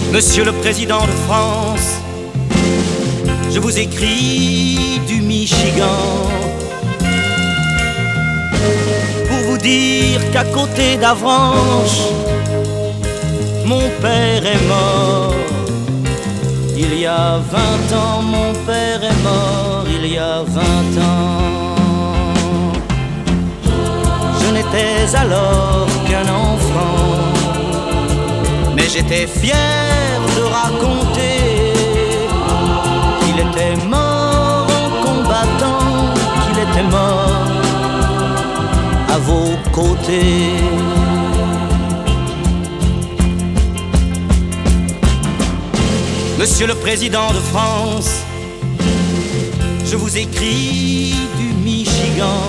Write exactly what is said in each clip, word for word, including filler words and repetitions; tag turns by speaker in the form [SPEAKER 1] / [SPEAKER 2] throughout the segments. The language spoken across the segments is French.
[SPEAKER 1] Monsieur le Président de France, je vous écris du Michigan pour vous dire qu'à côté d'Avranches, mon père est mort. Il y a vingt ans, mon père est mort, il y a vingt ans. Je n'étais alors qu'un enfant, mais j'étais fier de raconter qu'il était mort en combattant, qu'il était mort à vos côtés. Monsieur le Président de France, je vous écris du Michigan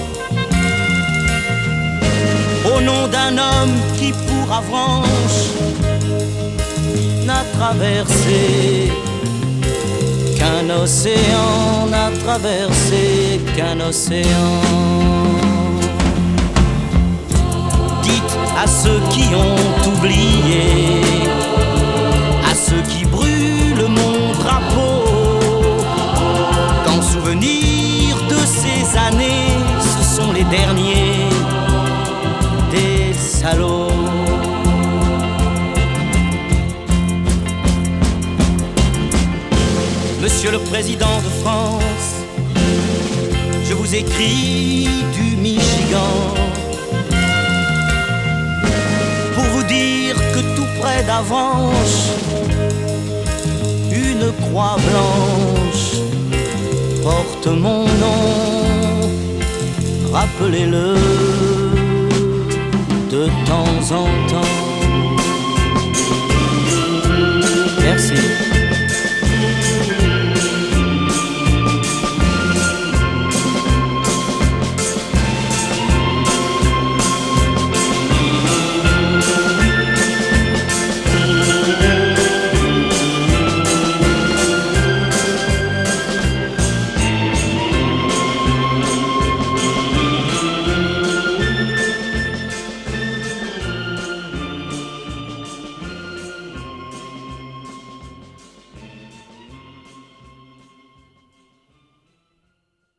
[SPEAKER 1] au nom d'un homme qui pour Avranches n'a traversé qu'un océan, n'a traversé qu'un océan. Dites à ceux qui ont oublié, à ceux qui brûlent mon drapeau, qu'en souvenir de ces années, ce sont les derniers des salauds. Monsieur le Président de France, je vous écris du Michigan pour vous dire que tout près d'Avranches, une croix blanche porte mon nom. Rappelez-le de temps en temps.